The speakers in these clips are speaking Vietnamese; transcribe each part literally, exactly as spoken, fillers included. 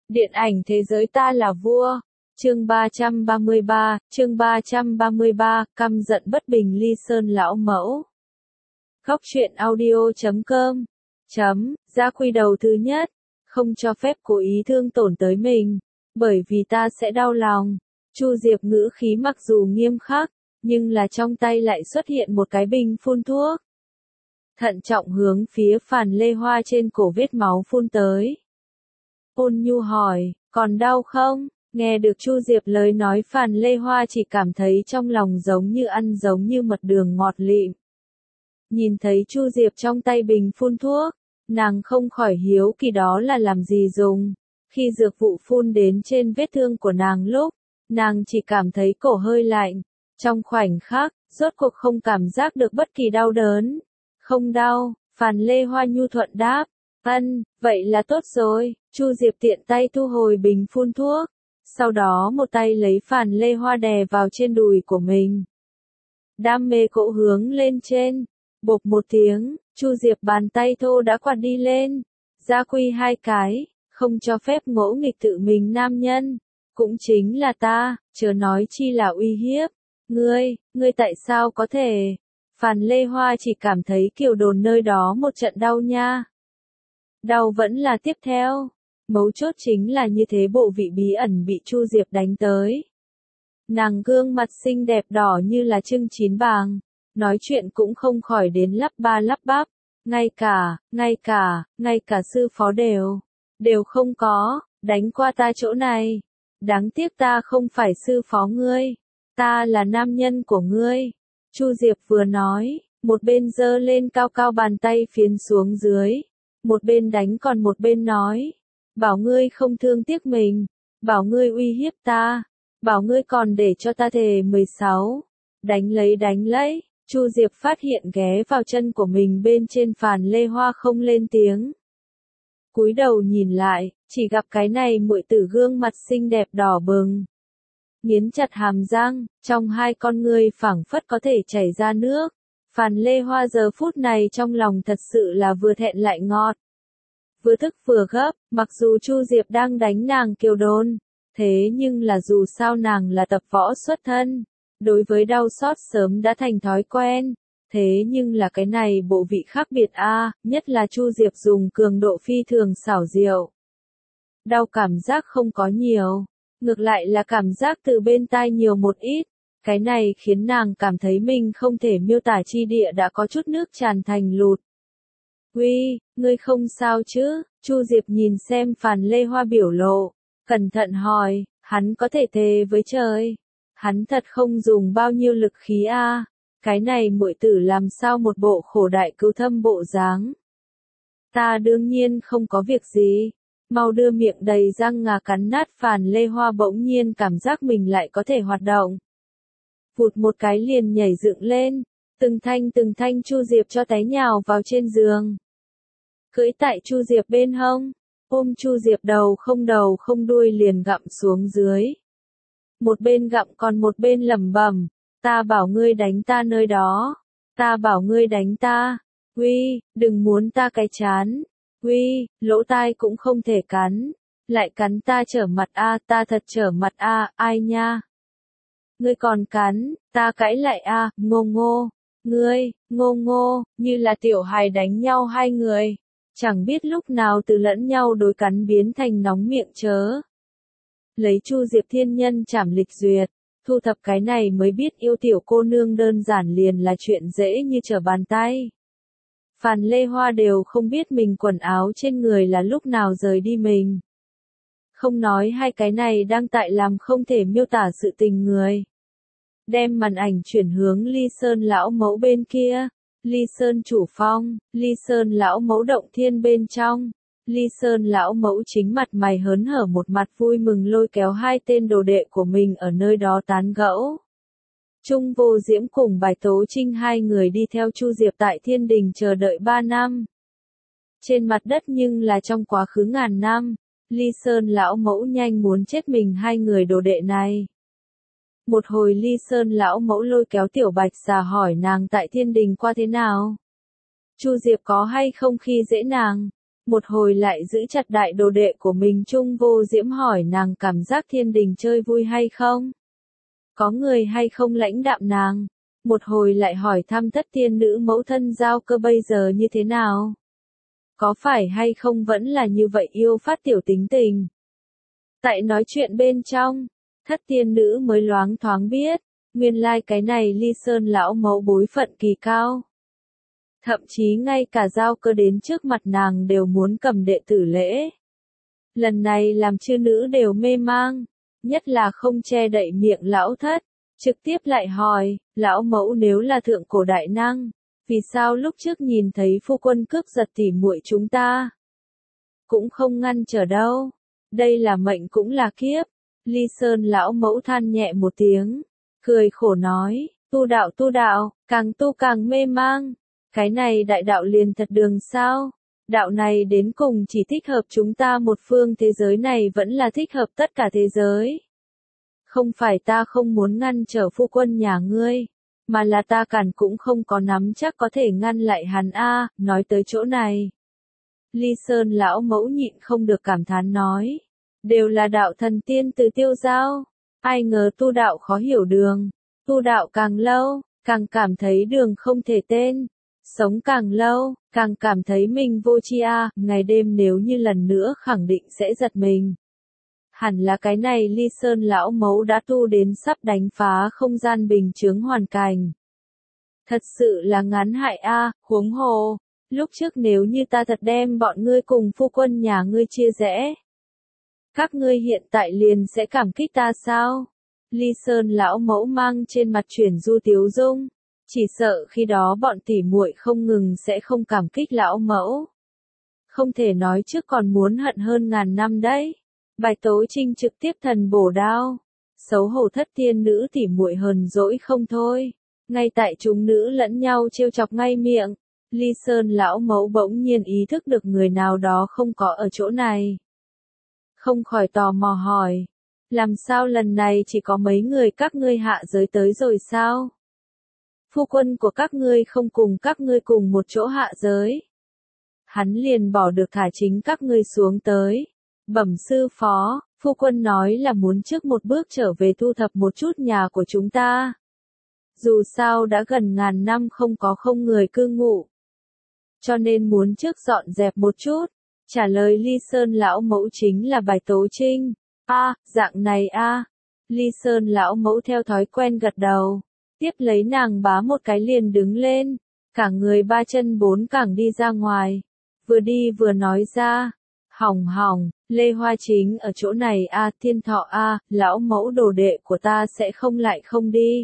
Điện ảnh thế giới ta là vua. Chương ba trăm ba mươi ba, chương ba trăm ba mươi ba, căm giận bất bình Ly Sơn lão mẫu. Góc truyện audio chấm com. Chấm, gia quy đầu thứ nhất, không cho phép cố ý thương tổn tới mình, bởi vì ta sẽ đau lòng. Chu Diệp ngữ khí mặc dù nghiêm khắc, nhưng là trong tay lại xuất hiện một cái bình phun thuốc. Thận trọng hướng phía Phàn Lê Hoa trên cổ vết máu phun tới. Ôn nhu hỏi, còn đau không? Nghe được Chu Diệp lời nói, Phàn Lê Hoa chỉ cảm thấy trong lòng giống như ăn giống như mật đường ngọt lịm. Nhìn thấy Chu Diệp trong tay bình phun thuốc, nàng không khỏi hiếu kỳ đó là làm gì dùng. Khi dược vụ phun đến trên vết thương của nàng lúc, nàng chỉ cảm thấy cổ hơi lạnh. Trong khoảnh khắc, rốt cuộc không cảm giác được bất kỳ đau đớn. Không đau, Phàn Lê Hoa nhu thuận đáp. Ân, vậy là tốt rồi. Chu Diệp tiện tay thu hồi bình phun thuốc. Sau đó một tay lấy Phàn Lê Hoa đè vào trên đùi của mình. Đam mê cỗ hướng lên trên. Bộp một tiếng, Chu Diệp bàn tay thô đã quạt đi lên. Gia quy hai cái, không cho phép ngỗ nghịch tự mình nam nhân. Cũng chính là ta, chớ nói chi là uy hiếp. Ngươi, ngươi tại sao có thể? Phàn Lê Hoa chỉ cảm thấy Kiều Đồn nơi đó một trận đau nha. Đau vẫn là tiếp theo. Mấu chốt chính là như thế bộ vị bí ẩn bị Chu Diệp đánh tới. Nàng gương mặt xinh đẹp đỏ như là trưng chín vàng. Nói chuyện cũng không khỏi đến lắp ba lắp bắp. Ngay cả, ngay cả, ngay cả sư phó đều. Đều không có, đánh qua ta chỗ này. Đáng tiếc ta không phải sư phó ngươi. Ta là nam nhân của ngươi. Chu Diệp vừa nói, một bên giơ lên cao cao bàn tay phiến xuống dưới. Một bên đánh còn một bên nói. Bảo ngươi không thương tiếc mình. Bảo ngươi uy hiếp ta. Bảo ngươi còn để cho ta thề mười sáu. Đánh lấy đánh lấy. Chu Diệp phát hiện ghé vào chân của mình bên trên Phàn Lê Hoa không lên tiếng. Cúi đầu nhìn lại, chỉ gặp cái này muội tử gương mặt xinh đẹp đỏ bừng. Nghiến chặt hàm răng, trong hai con ngươi phảng phất có thể chảy ra nước. Phàn Lê Hoa giờ phút này trong lòng thật sự là vừa thẹn lại ngọt. Vừa tức vừa gấp, mặc dù Chu Diệp đang đánh nàng Kiều Đồn, thế nhưng là dù sao nàng là tập võ xuất thân, đối với đau xót sớm đã thành thói quen, thế nhưng là cái này bộ vị khác biệt a, à, nhất là Chu Diệp dùng cường độ phi thường xảo diệu. Đau cảm giác không có nhiều, ngược lại là cảm giác từ bên tai nhiều một ít, cái này khiến nàng cảm thấy mình không thể miêu tả chi địa đã có chút nước tràn thành lụt. Uy, ngươi không sao chứ? Chu Diệp nhìn xem Phàn Lê Hoa biểu lộ, cẩn thận hỏi, hắn có thể thề với trời. Hắn thật không dùng bao nhiêu lực khí a, à. Cái này muội tử làm sao một bộ khổ đại cứu thâm bộ dáng. Ta đương nhiên không có việc gì. Mau đưa miệng đầy răng ngà cắn nát. Phàn Lê Hoa bỗng nhiên cảm giác mình lại có thể hoạt động. Vụt một cái liền nhảy dựng lên. Từng thanh từng thanh Chu Diệp cho té nhào vào trên giường. Cưỡi tại Chu Diệp bên hông, ôm Chu Diệp đầu không đầu không đuôi liền gặm xuống dưới. Một bên gặm còn một bên lẩm bẩm, ta bảo ngươi đánh ta nơi đó, ta bảo ngươi đánh ta, uy, đừng muốn ta cái chán, uy, lỗ tai cũng không thể cắn, lại cắn ta trở mặt a, ta thật trở mặt a, ai nha. Ngươi còn cắn, ta cãi lại a, ngô ngô. Ngươi, ngô ngô, như là tiểu hài đánh nhau hai người. Chẳng biết lúc nào từ lẫn nhau đối cắn biến thành nóng miệng chớ. Lấy Chu Diệp thiên nhân trảm lịch duyệt, thu thập cái này mới biết yêu tiểu cô nương đơn giản liền là chuyện dễ như trở bàn tay. Phàn Lê Hoa đều không biết mình quần áo trên người là lúc nào rời đi mình. Không nói hai cái này đang tại làm không thể miêu tả sự tình người. Đem màn ảnh chuyển hướng Ly Sơn lão mẫu bên kia. Ly Sơn chủ phong, Ly Sơn lão mẫu động thiên bên trong. Ly Sơn lão mẫu chính mặt mày hớn hở một mặt vui mừng lôi kéo hai tên đồ đệ của mình ở nơi đó tán gẫu. Trung Vô Diễm cùng Bài Tố Trinh hai người đi theo Chu Diệp tại thiên đình chờ đợi ba năm. Trên mặt đất nhưng là trong quá khứ ngàn năm, Ly Sơn lão mẫu nhanh muốn chết mình hai người đồ đệ này. Một hồi Ly Sơn lão mẫu lôi kéo Tiểu Bạch Xà hỏi nàng tại thiên đình qua thế nào. Chu Diệp có hay không khi dễ nàng. một hồi lại giữ chặt đại đồ đệ của mình. Trung Vô Diễm hỏi nàng cảm giác thiên đình chơi vui hay không? Có người hay không lãnh đạm nàng? Một hồi lại hỏi thăm thất tiên nữ mẫu thân Giao Cơ bây giờ như thế nào? Có phải hay không vẫn là như vậy yêu phát tiểu tính tình? Tại nói chuyện bên trong, thất tiên nữ mới loáng thoáng biết, nguyên lai like cái này Ly Sơn lão mẫu bối phận kỳ cao. Thậm chí ngay cả Giao Cơ đến trước mặt nàng đều muốn cầm đệ tử lễ. Lần này làm chư nữ đều mê mang, nhất là không che đậy miệng lão thất, trực tiếp lại hỏi, lão mẫu nếu là thượng cổ đại năng, vì sao lúc trước nhìn thấy phu quân cướp giật tỉ muội chúng ta? Cũng không ngăn trở đâu, đây là mệnh cũng là kiếp. Ly Sơn lão mẫu than nhẹ một tiếng, cười khổ nói, tu đạo tu đạo, càng tu càng mê mang. Cái này đại đạo liền thật đường sao? Đạo này đến cùng chỉ thích hợp chúng ta một phương thế giới này vẫn là thích hợp tất cả thế giới. Không phải ta không muốn ngăn trở phu quân nhà ngươi, mà là ta cản cũng không có nắm chắc có thể ngăn lại hắn a. Nói tới chỗ này, Ly Sơn lão mẫu nhịn không được cảm thán nói, đều là đạo thần tiên từ tiêu giao, ai ngờ tu đạo khó hiểu đường, tu đạo càng lâu, càng cảm thấy đường không thể tên. Sống càng lâu, càng cảm thấy mình vô tri a, ngày đêm nếu như lần nữa khẳng định sẽ giật mình. Hẳn là cái này Ly Sơn lão mẫu đã tu đến sắp đánh phá không gian bình chướng hoàn cảnh. Thật sự là ngán hại a, huống hồ, lúc trước nếu như ta thật đem bọn ngươi cùng phu quân nhà ngươi chia rẽ, các ngươi hiện tại liền sẽ cảm kích ta sao? Ly Sơn lão mẫu mang trên mặt chuyển du tiếu dung. Chỉ sợ khi đó bọn tỉ muội không ngừng sẽ không cảm kích lão mẫu. Không thể nói trước còn muốn hận hơn ngàn năm đấy. Bài Tố Trinh trực tiếp thần bổ đao. Xấu hổ thất tiên nữ tỉ muội hờn dỗi không thôi. Ngay tại chúng nữ lẫn nhau trêu chọc ngay miệng. Ly Sơn lão mẫu bỗng nhiên ý thức được người nào đó không có ở chỗ này. Không khỏi tò mò hỏi. Làm sao lần này chỉ có mấy người các ngươi hạ giới tới rồi sao? Phu quân của các ngươi không cùng các ngươi cùng một chỗ hạ giới. Hắn liền bỏ được thả chính các ngươi xuống tới. Bẩm sư phó, phu quân nói là muốn trước một bước trở về thu thập một chút nhà của chúng ta. Dù sao đã gần ngàn năm không có không người cư ngụ. Cho nên muốn trước dọn dẹp một chút. Trả lời Ly Sơn lão mẫu chính là Bài Tố Trinh. A, à, dạng này a. À. Ly Sơn lão mẫu theo thói quen gật đầu. Tiếp lấy nàng bá một cái liền đứng lên, cả người ba chân bốn cẳng đi ra ngoài, vừa đi vừa nói ra, hỏng hỏng, Lê Hoa chính ở chỗ này a, à, Thiên Thọ a, à, lão mẫu đồ đệ của ta sẽ không lại không đi.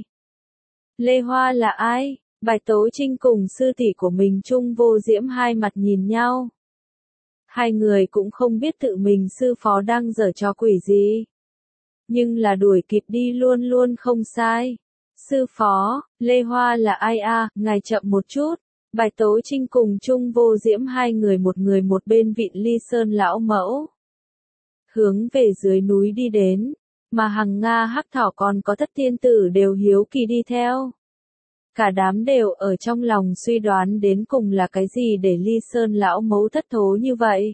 Lê Hoa là ai? Bài Tố Trinh cùng sư tỷ của mình Trung Vô Diễm hai mặt nhìn nhau. Hai người cũng không biết tự mình sư phó đang giở trò quỷ gì. Nhưng là đuổi kịp đi luôn luôn không sai. Sư phó, Lê Hoa là ai a? À, ngài chậm một chút. Bài Tố Trinh cùng Trung Vô Diễm hai người một người một bên vịn Ly Sơn lão mẫu. Hướng về dưới núi đi đến, mà Hằng Nga Hắc Thỏ còn có thất tiên tử đều hiếu kỳ đi theo. Cả đám đều ở trong lòng suy đoán đến cùng là cái gì để Ly Sơn lão mẫu thất thố như vậy.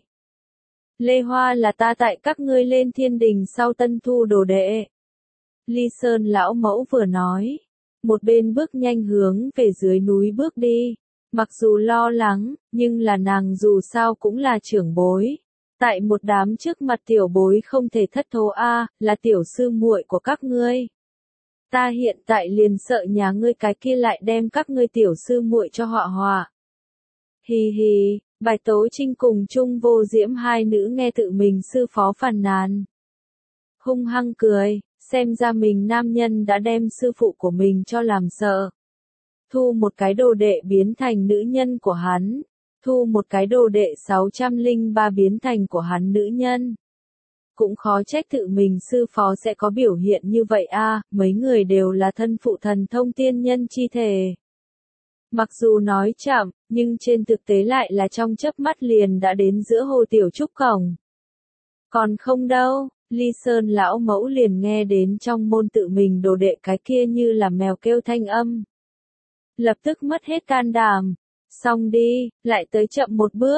Lê Hoa là ta tại các ngươi lên thiên đình sau tân thu đồ đệ. Ly Sơn lão mẫu vừa nói, một bên bước nhanh hướng về dưới núi bước đi, mặc dù lo lắng, nhưng là nàng dù sao cũng là trưởng bối. Tại một đám trước mặt tiểu bối không thể thất thố a, là tiểu sư muội của các ngươi. Ta hiện tại liền sợ nhà ngươi cái kia lại đem các ngươi tiểu sư muội cho họ họa. Hì hì, Bài Tố Trinh cùng Trung Vô Diễm hai nữ nghe tự mình sư phó phàn nàn. Hung hăng cười. Xem ra mình nam nhân đã đem sư phụ của mình cho làm sợ. Thu một cái đồ đệ biến thành nữ nhân của hắn. Thu một cái đồ đệ sáu trăm lẻ ba biến thành của hắn nữ nhân. Cũng khó trách tự mình sư phó sẽ có biểu hiện như vậy a, à, mấy người đều là thân phụ thần thông tiên nhân chi thể. Mặc dù nói chậm, nhưng trên thực tế lại là trong chớp mắt liền đã đến giữa Hồ Tiểu Trúc cổng. Còn không đâu. Ly Sơn lão mẫu liền nghe đến trong môn tự mình đồ đệ cái kia như là mèo kêu thanh âm. Lập tức mất hết can đảm. Xong đi, lại tới chậm một bước.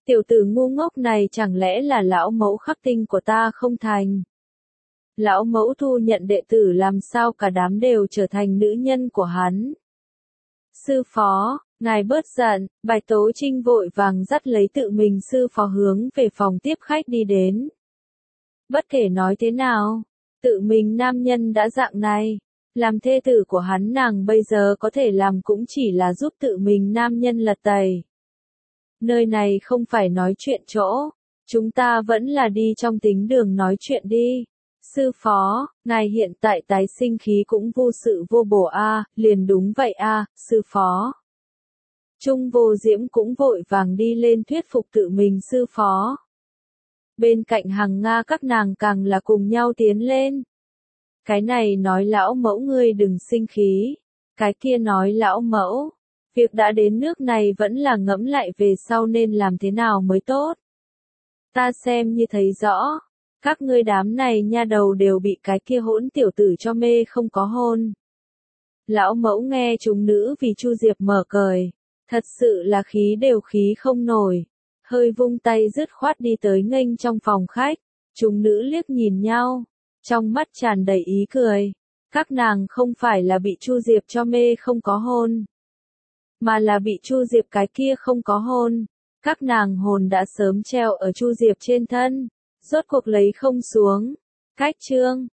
Tiểu tử ngu ngốc này chẳng lẽ là lão mẫu khắc tinh của ta không thành? Lão mẫu thu nhận đệ tử làm sao cả đám đều trở thành nữ nhân của hắn? Sư phó, ngài bớt giận, Bạch Tố Trinh vội vàng dắt lấy tự mình sư phó hướng về phòng tiếp khách đi đến. Bất kể nói thế nào, tự mình nam nhân đã dạng này, làm thê tử của hắn nàng bây giờ có thể làm cũng chỉ là giúp tự mình nam nhân lật tẩy. Nơi này không phải nói chuyện chỗ, chúng ta vẫn là đi trong tính đường nói chuyện đi. Sư phó, ngài hiện tại tái sinh khí cũng vô sự vô bổ a, liền đúng vậy a, sư phó. Trung Vô Diễm cũng vội vàng đi lên thuyết phục tự mình sư phó. Bên cạnh Hằng Nga các nàng càng là cùng nhau tiến lên. Cái này nói lão mẫu ngươi đừng sinh khí, cái kia nói lão mẫu, việc đã đến nước này vẫn là ngẫm lại về sau nên làm thế nào mới tốt. Ta xem như thấy rõ, các ngươi đám này nha đầu đều bị cái kia hỗn tiểu tử cho mê không có hôn. Lão mẫu nghe chúng nữ vì Chu Diệp mở cười, thật sự là khí đều khí không nổi, hơi vung tay dứt khoát đi tới nghênh trong phòng khách, chúng nữ liếc nhìn nhau, trong mắt tràn đầy ý cười, các nàng không phải là bị Chu Diệp cho mê không có hôn, mà là bị Chu Diệp cái kia không có hôn, các nàng hồn đã sớm treo ở Chu Diệp trên thân, rốt cuộc lấy không xuống. Cách chương